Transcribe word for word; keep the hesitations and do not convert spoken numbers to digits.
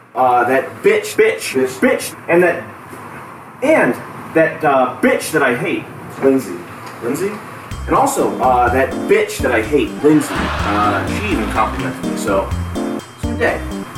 uh, that bitch, bitch, Bitch. bitch, and that, and that uh, bitch that I hate, Lindsay. Lindsay. And also, uh, that bitch that I hate, Lindsay. Uh, she even complimented me, so it's a good day.